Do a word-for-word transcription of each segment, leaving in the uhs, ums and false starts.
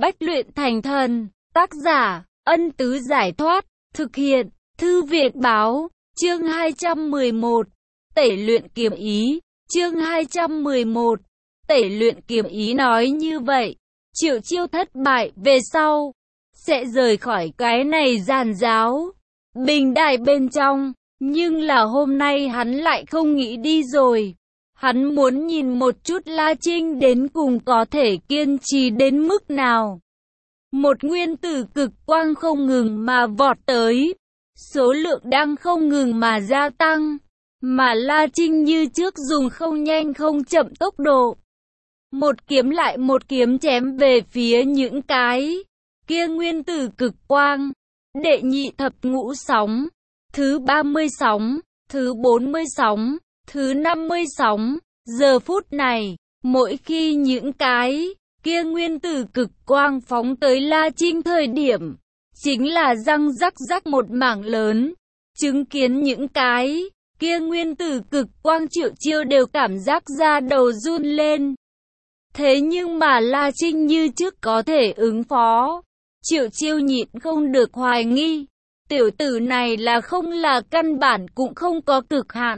Bách luyện thành thần, tác giả, Ân Tứ Giải Thoát, thực hiện, Thư Viện Báo, chương hai trăm mười một, tẩy luyện kiếm ý, chương hai trăm mười một, tẩy luyện kiếm ý nói như vậy, Triệu Chiêu thất bại về sau, sẽ rời khỏi cái này giàn giáo, bình đại bên trong, nhưng là hôm nay hắn lại không nghĩ đi rồi. Hắn muốn nhìn một chút La Trinh đến cùng có thể kiên trì đến mức nào. Một nguyên tử cực quang không ngừng mà vọt tới, số lượng đang không ngừng mà gia tăng, mà La Trinh như trước dùng không nhanh không chậm tốc độ. Một kiếm lại một kiếm chém về phía những cái kia nguyên tử cực quang. Đệ nhị thập ngũ sóng, thứ ba mươi sóng, thứ bốn mươi sóng, thứ năm mươi sóng. Giờ phút này, mỗi khi những cái kia nguyên tử cực quang phóng tới La Trinh thời điểm, chính là răng rắc rắc một mảng lớn. Chứng kiến những cái kia nguyên tử cực quang, Triệu Chiêu đều cảm giác da đầu run lên. Thế nhưng mà La Trinh như trước có thể ứng phó. Triệu Chiêu nhịn không được hoài nghi, tiểu tử này là không là căn bản cũng không có cực hạn.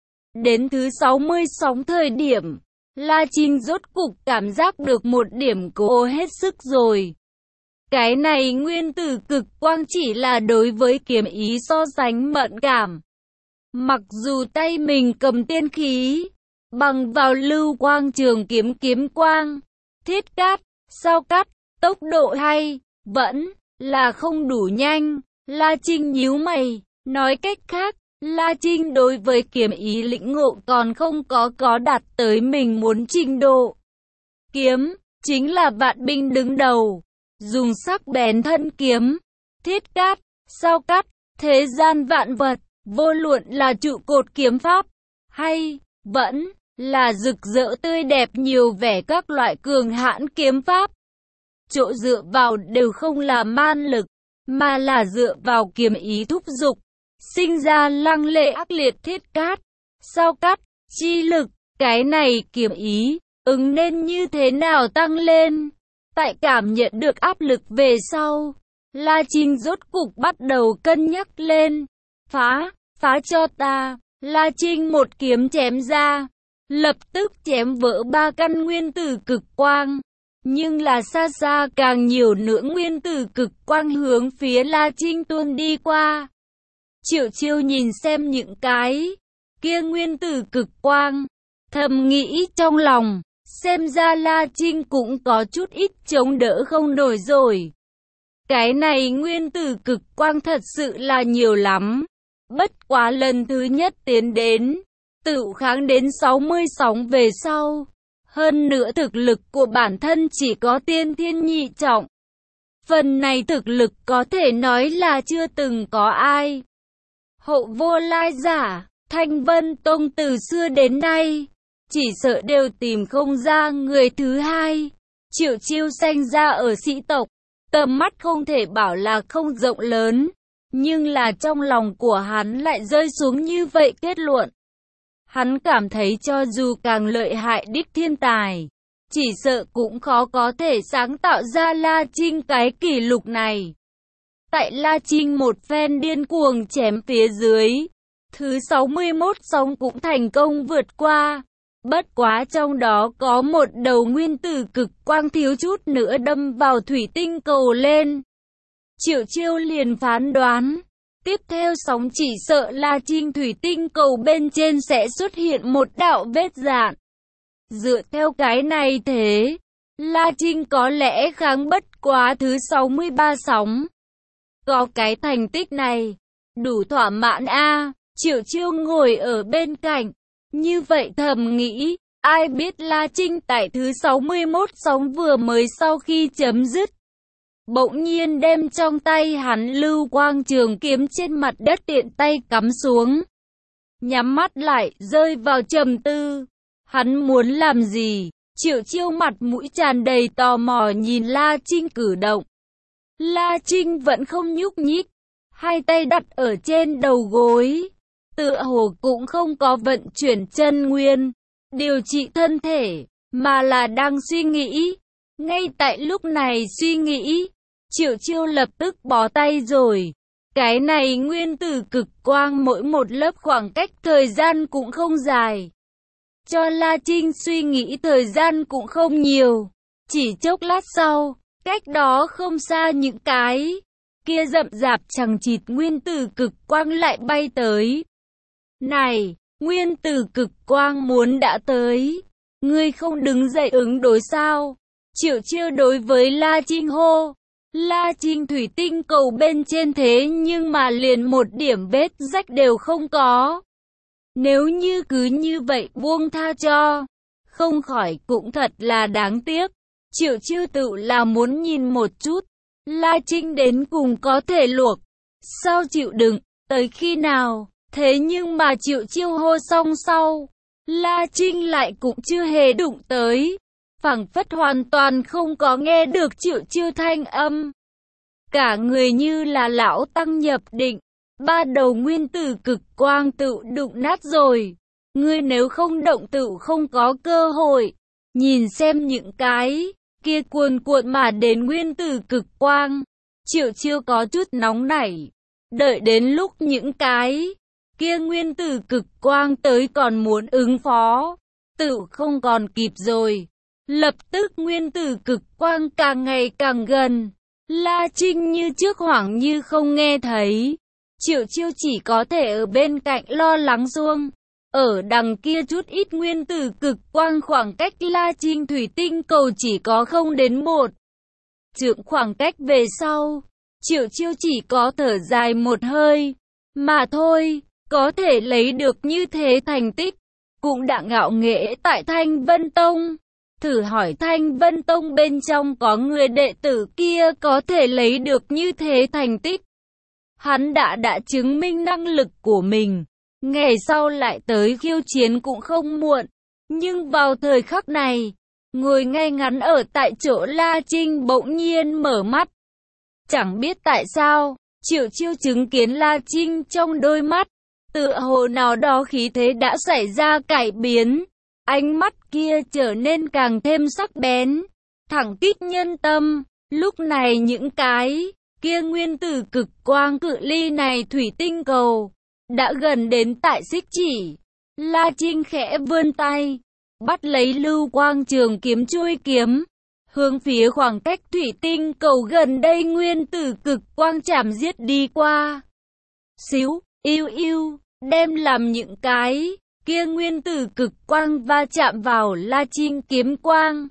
Đến thứ sáu mươi sóng thời điểm, La Trinh rốt cục cảm giác được một điểm cố hết sức rồi. Cái này nguyên tử cực quang chỉ là đối với kiếm ý so sánh mẫn cảm. Mặc dù tay mình cầm tiên khí, bằng vào lưu quang trường kiếm kiếm quang, thiết cát, sao cắt, tốc độ hay, vẫn là không đủ nhanh. La Trinh nhíu mày, nói cách khác, La Trinh đối với kiếm ý lĩnh ngộ còn không có có đạt tới mình muốn trình độ. Kiếm, chính là vạn binh đứng đầu, dùng sắc bén thân kiếm, thiết cát, sao cắt, thế gian vạn vật, vô luận là trụ cột kiếm pháp, hay, vẫn, là rực rỡ tươi đẹp nhiều vẻ các loại cường hãn kiếm pháp. Chỗ dựa vào đều không là man lực, mà là dựa vào kiếm ý thúc dục, sinh ra lăng lệ ác liệt thiết cát, sao cắt, chi lực. Cái này kiếm ý, ứng nên như thế nào tăng lên? Tại cảm nhận được áp lực về sau, La Trinh rốt cục bắt đầu cân nhắc lên. Phá, phá cho ta. La Trinh một kiếm chém ra, lập tức chém vỡ ba căn nguyên tử cực quang. Nhưng là xa xa càng nhiều nữa nguyên tử cực quang hướng phía La Trinh tuôn đi qua. Triệu Chiêu nhìn xem những cái kia nguyên tử cực quang, thầm nghĩ trong lòng, xem ra La Trinh cũng có chút ít chống đỡ không nổi rồi. Cái này nguyên tử cực quang thật sự là nhiều lắm. Bất quá lần thứ nhất tiến đến, tự kháng đến sáu mươi sóng về sau. Hơn nữa thực lực của bản thân chỉ có tiên thiên nhị trọng. Phần này thực lực có thể nói là chưa từng có ai. Hậu vô lai giả, Thanh Vân Tông từ xưa đến nay, chỉ sợ đều tìm không ra người thứ hai. Triệu Chiêu sanh ra ở sĩ tộc, tầm mắt không thể bảo là không rộng lớn, nhưng là trong lòng của hắn lại rơi xuống như vậy kết luận. Hắn cảm thấy cho dù càng lợi hại đích thiên tài, chỉ sợ cũng khó có thể sáng tạo ra La Trinh cái kỷ lục này. Tại La Trinh một phen điên cuồng chém phía dưới, thứ sáu mươi mốt sóng cũng thành công vượt qua. Bất quá trong đó có một đầu nguyên tử cực quang thiếu chút nữa đâm vào thủy tinh cầu lên. Triệu Chiêu liền phán đoán, tiếp theo sóng chỉ sợ La Trinh thủy tinh cầu bên trên sẽ xuất hiện một đạo vết dạn. Dựa theo cái này thế, La Trinh có lẽ kháng bất quá thứ sáu mươi ba sóng. Có cái thành tích này, đủ thỏa mãn a. Triệu Chiêu ngồi ở bên cạnh, như vậy thầm nghĩ, ai biết La Trinh tại thứ sáu mươi mốt sóng vừa mới sau khi chấm dứt, bỗng nhiên đem trong tay hắn lưu quang trường kiếm trên mặt đất tiện tay cắm xuống. Nhắm mắt lại, rơi vào trầm tư. Hắn muốn làm gì? Triệu Chiêu mặt mũi tràn đầy tò mò nhìn La Trinh cử động. La Trinh vẫn không nhúc nhích, hai tay đặt ở trên đầu gối, tựa hồ cũng không có vận chuyển chân nguyên, điều trị thân thể, mà là đang suy nghĩ. Ngay tại lúc này suy nghĩ, Triệu Chiêu lập tức bó tay rồi. Cái này nguyên tử cực quang mỗi một lớp khoảng cách thời gian cũng không dài. Cho La Trinh suy nghĩ thời gian cũng không nhiều. Chỉ chốc lát sau, cách đó không xa những cái kia rậm rạp chằng chịt nguyên tử cực quang lại bay tới. Này, nguyên tử cực quang muốn đã tới. Ngươi không đứng dậy ứng đối sao? Triệu Chiêu đối với La Trinh hô. La Trinh thủy tinh cầu bên trên thế nhưng mà liền một điểm vết rách đều không có. Nếu như cứ như vậy buông tha cho, không khỏi cũng thật là đáng tiếc. Triệu Chiêu tự là muốn nhìn một chút, La Trinh đến cùng có thể luộc. Sao chịu đựng, tới khi nào? Thế nhưng mà Triệu Chiêu hô xong sau, La Trinh lại cũng chưa hề đụng tới. Phảng phất hoàn toàn không có nghe được Triệu Chiêu thanh âm. Cả người như là lão tăng nhập định. Ba đầu nguyên tử cực quang tự đụng nát rồi. Ngươi nếu không động tự không có cơ hội. Nhìn xem những cái kia cuồn cuộn mà đến nguyên tử cực quang. Triệu Chiêu có chút nóng nảy. Đợi đến lúc những cái kia nguyên tử cực quang tới còn muốn ứng phó. Tự không còn kịp rồi. Lập tức nguyên tử cực quang càng ngày càng gần. La Trinh như trước hoảng như không nghe thấy. Triệu Chiêu chỉ có thể ở bên cạnh lo lắng xuông. Ở đằng kia chút ít nguyên tử cực quang khoảng cách La Trinh thủy tinh cầu chỉ có không đến một trượng khoảng cách về sau. Triệu Chiêu chỉ có thở dài một hơi. Mà thôi, có thể lấy được như thế thành tích. Cũng đã ngạo nghễ tại Thanh Vân Tông. Thử hỏi Thanh Vân Tông bên trong có người đệ tử kia có thể lấy được như thế thành tích. Hắn đã đã chứng minh năng lực của mình. Ngày sau lại tới khiêu chiến cũng không muộn. Nhưng vào thời khắc này, ngồi ngay ngắn ở tại chỗ La Trinh bỗng nhiên mở mắt. Chẳng biết tại sao, Triệu Chiêu chứng kiến La Trinh trong đôi mắt. Tựa hồ nào đó khí thế đã xảy ra cải biến. Ánh mắt kia trở nên càng thêm sắc bén, thẳng kích nhân tâm. Lúc này những cái kia nguyên tử cực quang cự ly này thủy tinh cầu đã gần đến tại xích chỉ. La Trinh khẽ vươn tay, bắt lấy lưu quang trường kiếm chuôi kiếm, hướng phía khoảng cách thủy tinh cầu gần đây nguyên tử cực quang chạm giết đi qua. Xíu, yêu yêu, đem làm những cái kia nguyên tử cực quang va chạm vào La Trinh kiếm quang.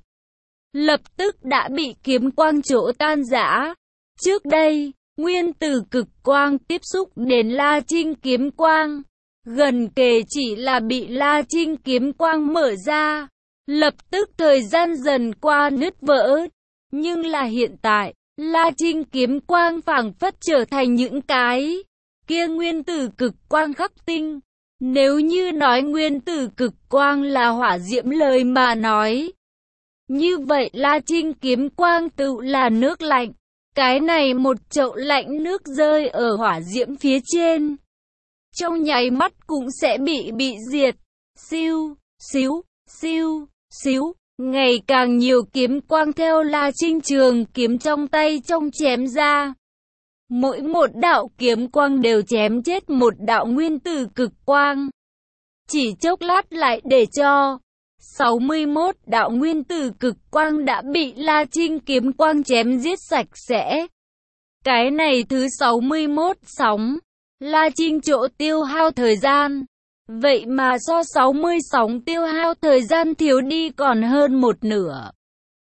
Lập tức đã bị kiếm quang chỗ tan rã. Trước đây, nguyên tử cực quang tiếp xúc đến La Trinh kiếm quang. Gần kề chỉ là bị La Trinh kiếm quang mở ra. Lập tức thời gian dần qua nứt vỡ. Nhưng là hiện tại, La Trinh kiếm quang phảng phất trở thành những cái kia nguyên tử cực quang khắc tinh. Nếu như nói nguyên tử cực quang là hỏa diễm lời mà nói, như vậy La Trinh kiếm quang tự là nước lạnh. Cái này một chậu lạnh nước rơi ở hỏa diễm phía trên, trong nháy mắt cũng sẽ bị bị diệt. Siêu, xíu, siêu, xíu. Ngày càng nhiều kiếm quang theo La Trinh trường kiếm trong tay trong chém ra. Mỗi một đạo kiếm quang đều chém chết một đạo nguyên tử cực quang. Chỉ chốc lát lại để cho sáu mươi mốt đạo nguyên tử cực quang đã bị La Trinh kiếm quang chém giết sạch sẽ. Cái này thứ sáu mươi mốt sóng, La Trinh chỗ tiêu hao thời gian. Vậy mà so sáu mươi sóng tiêu hao thời gian thiếu đi còn hơn một nửa.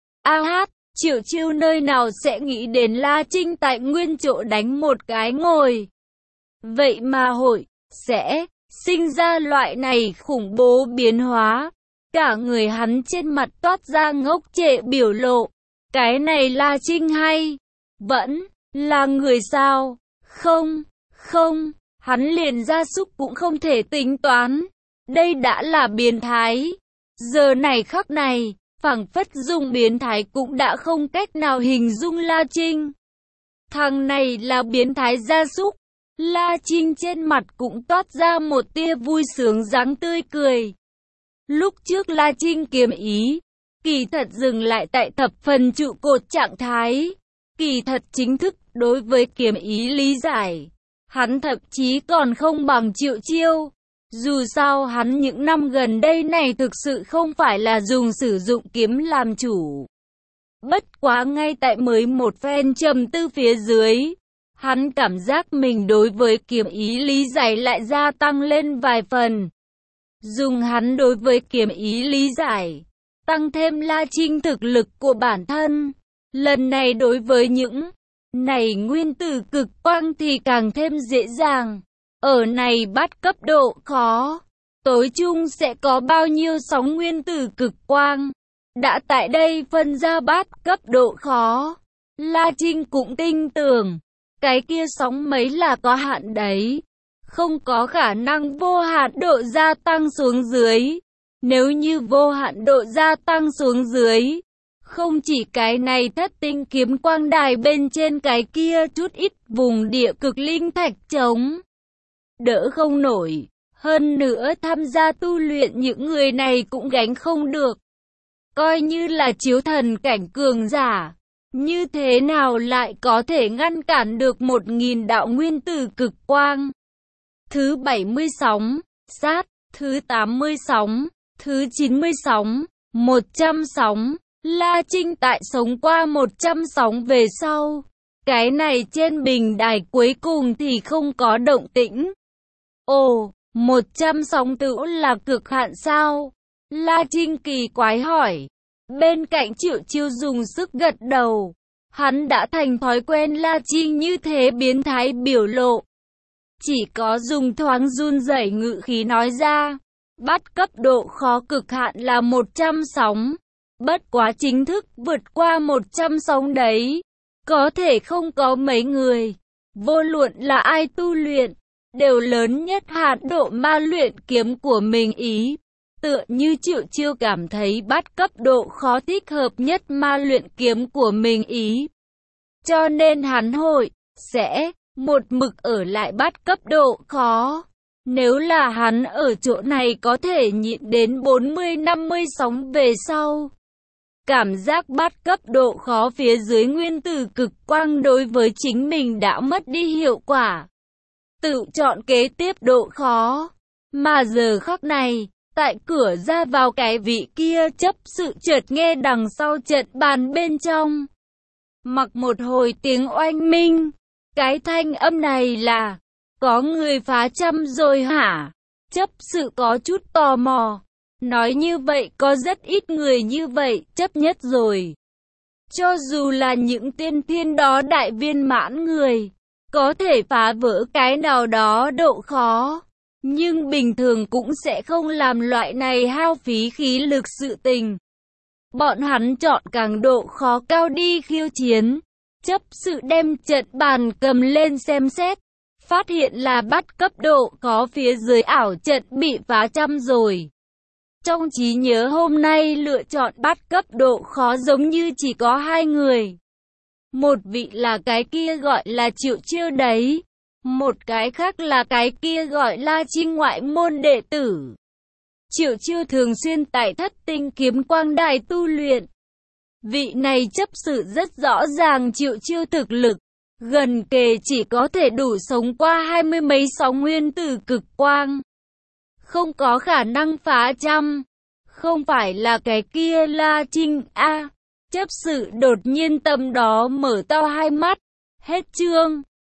A hát, Triệu Chiêu nơi nào sẽ nghĩ đến La Trinh tại nguyên chỗ đánh một cái ngồi. Vậy mà hội, sẽ sinh ra loại này khủng bố biến hóa. Cả người hắn trên mặt toát ra ngốc trệ biểu lộ. Cái này La Trinh hay vẫn là người sao? Không, không, hắn liền gia súc cũng không thể tính toán. Đây đã là biến thái. Giờ này khắc này, phảng phất dùng biến thái cũng đã không cách nào hình dung La Trinh. Thằng này là biến thái gia súc. La Trinh trên mặt cũng toát ra một tia vui sướng dáng tươi cười. Lúc trước La Trinh kiếm ý, kỳ thật dừng lại tại thập phần trụ cột trạng thái. Kỳ thật chính thức đối với kiếm ý lý giải, hắn thậm chí còn không bằng Triệu Chiêu. Dù sao hắn những năm gần đây này thực sự không phải là dùng sử dụng kiếm làm chủ. Bất quá ngay tại mới một phen trầm tư phía dưới, hắn cảm giác mình đối với kiếm ý lý giải lại gia tăng lên vài phần. Dùng hắn đối với kiếm ý lý giải, tăng thêm La Trinh thực lực của bản thân. Lần này đối với những này nguyên tử cực quang thì càng thêm dễ dàng. Ở này bắt cấp độ khó, tối chung sẽ có bao nhiêu sóng nguyên tử cực quang. Đã tại đây phân ra bát cấp độ khó, La Trinh cũng tin tưởng, cái kia sóng mấy là có hạn đấy, không có khả năng vô hạn độ gia tăng xuống dưới. Nếu như vô hạn độ gia tăng xuống dưới, không chỉ cái này thất tinh kiếm quang đài bên trên cái kia chút ít vùng địa cực linh thạch trống đỡ không nổi, hơn nữa tham gia tu luyện những người này cũng gánh không được. Coi như là chiếu thần cảnh cường giả, như thế nào lại có thể ngăn cản được một nghìn đạo nguyên tử cực quang. Thứ bảy mươi sóng, sát, thứ tám mươi sóng, thứ chín mươi sóng, một trăm sóng. La Trinh tại sống qua một trăm sóng về sau, cái này trên bình đài cuối cùng thì không có động tĩnh. Ồ, một trăm sóng tựu là cực hạn sao? La Trinh kỳ quái hỏi. Bên cạnh Triệu Chiêu dùng sức gật đầu. Hắn đã thành thói quen La Trinh như thế biến thái biểu lộ. Chỉ có dùng thoáng run rẩy ngữ khí nói ra. Bắt cấp độ khó cực hạn là một trăm sóng. Bất quá chính thức vượt qua một trăm sóng đấy, có thể không có mấy người. Vô luận là ai tu luyện, đều lớn nhất hạn độ ma luyện kiếm của mình ý. Tựa như Triệu Chiêu cảm thấy bắt cấp độ khó thích hợp nhất ma luyện kiếm của mình ý. Cho nên hắn hội, sẽ, một mực ở lại bắt cấp độ khó. Nếu là hắn ở chỗ này có thể nhịn đến bốn mươi năm mươi sóng về sau. Cảm giác bắt cấp độ khó phía dưới nguyên tử cực quang đối với chính mình đã mất đi hiệu quả. Tự chọn kế tiếp độ khó. Mà giờ khắc này, tại cửa ra vào cái vị kia chấp sự chợt nghe đằng sau trận bàn bên trong. Mặc một hồi tiếng oanh minh. Cái thanh âm này là, có người phá trăm rồi hả? Chấp sự có chút tò mò. Nói như vậy có rất ít người như vậy chấp nhất rồi. Cho dù là những tiên thiên đó đại viên mãn người, có thể phá vỡ cái nào đó độ khó. Nhưng bình thường cũng sẽ không làm loại này hao phí khí lực sự tình. Bọn hắn chọn càng độ khó cao đi khiêu chiến. Chấp sự đem trận bàn cầm lên xem xét. Phát hiện là bắt cấp độ khó phía dưới ảo trận bị phá trăm rồi. Trong trí nhớ hôm nay lựa chọn bắt cấp độ khó giống như chỉ có hai người. Một vị là cái kia gọi là Triệu Chiêu đấy. Một cái khác là cái kia gọi La Trinh ngoại môn đệ tử. Triệu Chiêu thường xuyên tại thất tinh kiếm quang đài tu luyện. Vị này chấp sự rất rõ ràng Triệu Chiêu thực lực. Gần kề chỉ có thể đủ sống qua hai mươi mấy sóng nguyên tử cực quang. Không có khả năng phá trăm. Không phải là cái kia La Trinh a à, chấp sự đột nhiên tâm đó mở to hai mắt. Hết chương.